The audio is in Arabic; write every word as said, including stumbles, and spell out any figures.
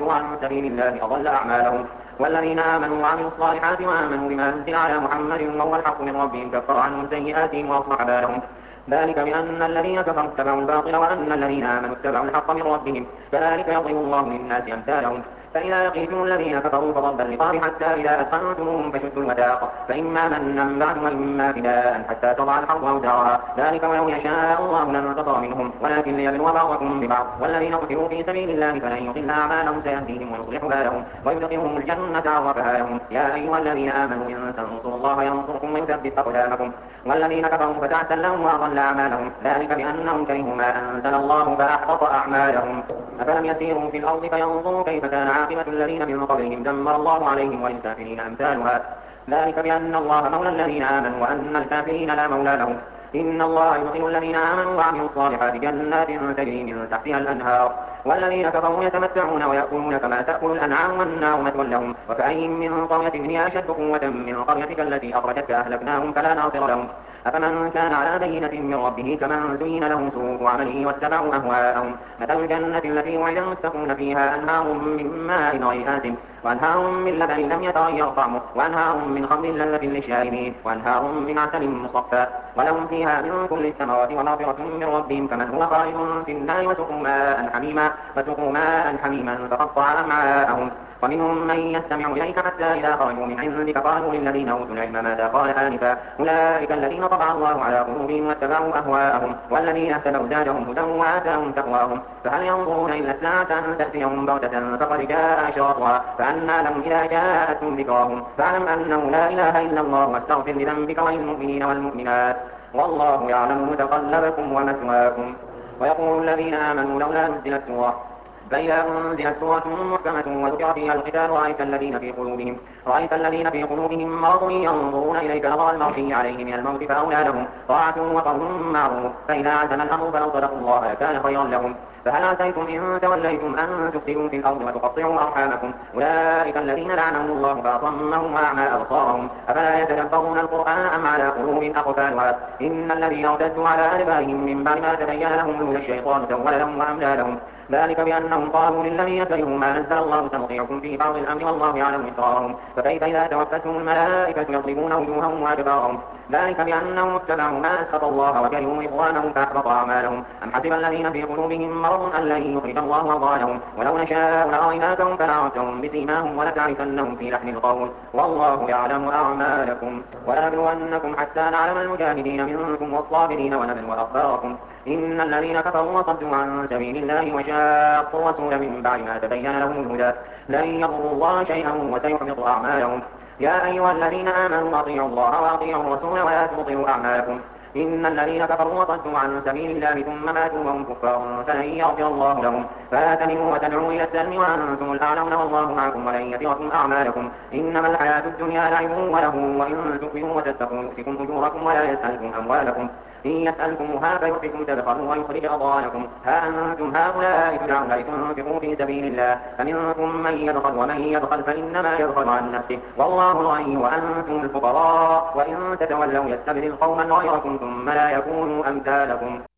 وصدوا عن سبيل الله أضل أعمالهم. والذين آمنوا وعملوا الصالحات وآمنوا بما أنزل على محمد وهو الحق من ربهم كفر عنهم سيئاتهم وأصلح بالهم. ذلك بأن الذين كفروا اتبعوا الباطل وأن الذين آمنوا اتبعوا الحق من ربهم كذلك يضرب الله للناس أمثالهم. فإذا لقيتم الذين كفروا فضرب الرقاب حتى إذا أثخنتموهم فشدوا الوثاق فإما منا بعد وإما فداء حتى تضع الحرب أوزارها ذلك ولو يشاء الله لانتصر منهم ولكن ليبلو بعضكم ببعض. والذين قتلوا في سبيل الله فلن يضل أعمالهم سيهديهم ويصلح بالهم ويدخلهم الجنة عرفها لهم. يا أيها الذين آمنوا إن تنصروا الله ينصركم ويثبت أقدامكم. والذين كفروا فتعسا لهم وأضل أعمالهم ذلك بأنهم كرهوا ما أنزل الله فأحبط أعمالهم. أفلم يسيروا في الأرض فينظروا كيف كان عاقبة الذين من قبلهم دمر الله عليهم وللكافرين أمثالها ذلك بأن الله مولى الذين آمنوا وأن الكافرين لا مولى لهم. إن الله يدخل الذين آمنوا وعملوا الصالحات جنات تجري من تحتها الأنهار والذين كفروا يتمتعون ويأكلون كما تأكل الأنعام والنار مثوى لهم. وكأين من قرية هي أشد قوة من قريتك التي أخرجتك أهلكناهم فلا ناصر لهم. أفمن كان على بينة من ربه كمن زين له سوء عمله واتبعوا أهواءهم. مثل الجنة التي وعد المتقون فيها أنهار من ماء غير آسن وأنهار من لبن لم يتغير طعمه وأنهار من خمر لذة للشاربين وأنهار من عسل مصفى ولهم فيها من كل الثمرات ومغفرة من ربهم كمن هو خالد في النار وسقوا ماء حميما فسقوا ماء حميما فقطع أمعاءهم. ومنهم من يستمع إليك حتى إذا خرجوا من عندك قالوا للذين أوتوا العلم ماذا قال آنفا أولئك الذين طبع الله على قلوبهم واتبعوا أهواءهم والذين اهتدوا زادهم هدى وآتاهم تقواهم. فهل ينظرون إلا الساعة أن تأتيهم بغتة فقد جاء أشراطها فأنى لهم إذا جاءتهم ذكراهم. فاعلم أنه لا إله إلا الله واستغفر لذنبك وللمؤمنين والمؤمنات والله يعلم متقلبكم ومثواكم. ويقول الذين آمنوا لولا نزلت سورة فإذا أنزلت سورة محكمة وذكر فيها القتال رأيت الذين في قلوبهم رأيت الذين في قلوبهم مرض ينظرون إليك نظر المغشي عليه من الموت فأولى لهم طاعة وقول معروف فإذا عزم الأمر فلو صدقوا الله لكان خيرا لهم. فهل عسيتم إن توليتم أن تفسدوا في الأرض وتقطعوا أرحامكم أولئك الذين لعنهم الله فأصمهم وأعمى أبصارهم أفلا يتدبرون القرآن أم على قلوب أقفالها. إن الذين ارتدوا على أدبارهم من بعد ما تبين لهم هدى الشيطان سول لهم وأملى لهم ذلك بأنهم قالوا للذين كرهوا ما نزل الله سنطيعكم في بعض الأمر والله يعلم إسرارهم فكيف إذا توفتهم الملائكة يضربون وجوههم وأدبارهم ذلك بأنهم اتبعوا ما أسخط الله وكرهوا رضوانه فأحبط أعمالهم. أم حسب الذين في قلوبهم مرض أن لن يخرج الله أضغانهم ولو نشاء لأريناكهم فلعرفتهم بسيماهم ولتعرفنهم في لحن القول والله يعلم أعمالكم. ولنبلونكم حتى نعلم المجاهدين منكم والصابرين ونبلو أخباركم. إن الذين كفروا وصدوا عن سبيل الله وشاقوا الرسول من بعد ما تبين لهم الهدى لن يضروا الله شيئا وسيحبط أعمالهم. يا أيها الذين آمنوا أطيعوا الله وأطيعوا الرسول ولا تبطلوا أعمالكم. إن الذين كفروا وصدوا عن سبيل الله ثم ماتوا وهم كفار فلن يغفر الله لهم. فلا تهنوا وتدعوا إلى السلم وأنتم الأعلون والله معكم ولن يتركم أعمالكم. إنما الحياة الدنيا لعب وله وإن تؤمنوا وتتقوا يؤتكم أجوركم ولا يسألكم أموالكم إن يسألكموها فيؤتكم تبخلوا ويخرج أضغانكم. ها أنتم هؤلاء تدعون لتنفقوا في سبيل الله فمنكم من يبخل ومن يبخل فإنما يبخل عن نفسه والله الغني وأنتم الفقراء وإن تتولوا يستبدل قوما غيركم ثم لا يكونوا أمثالكم.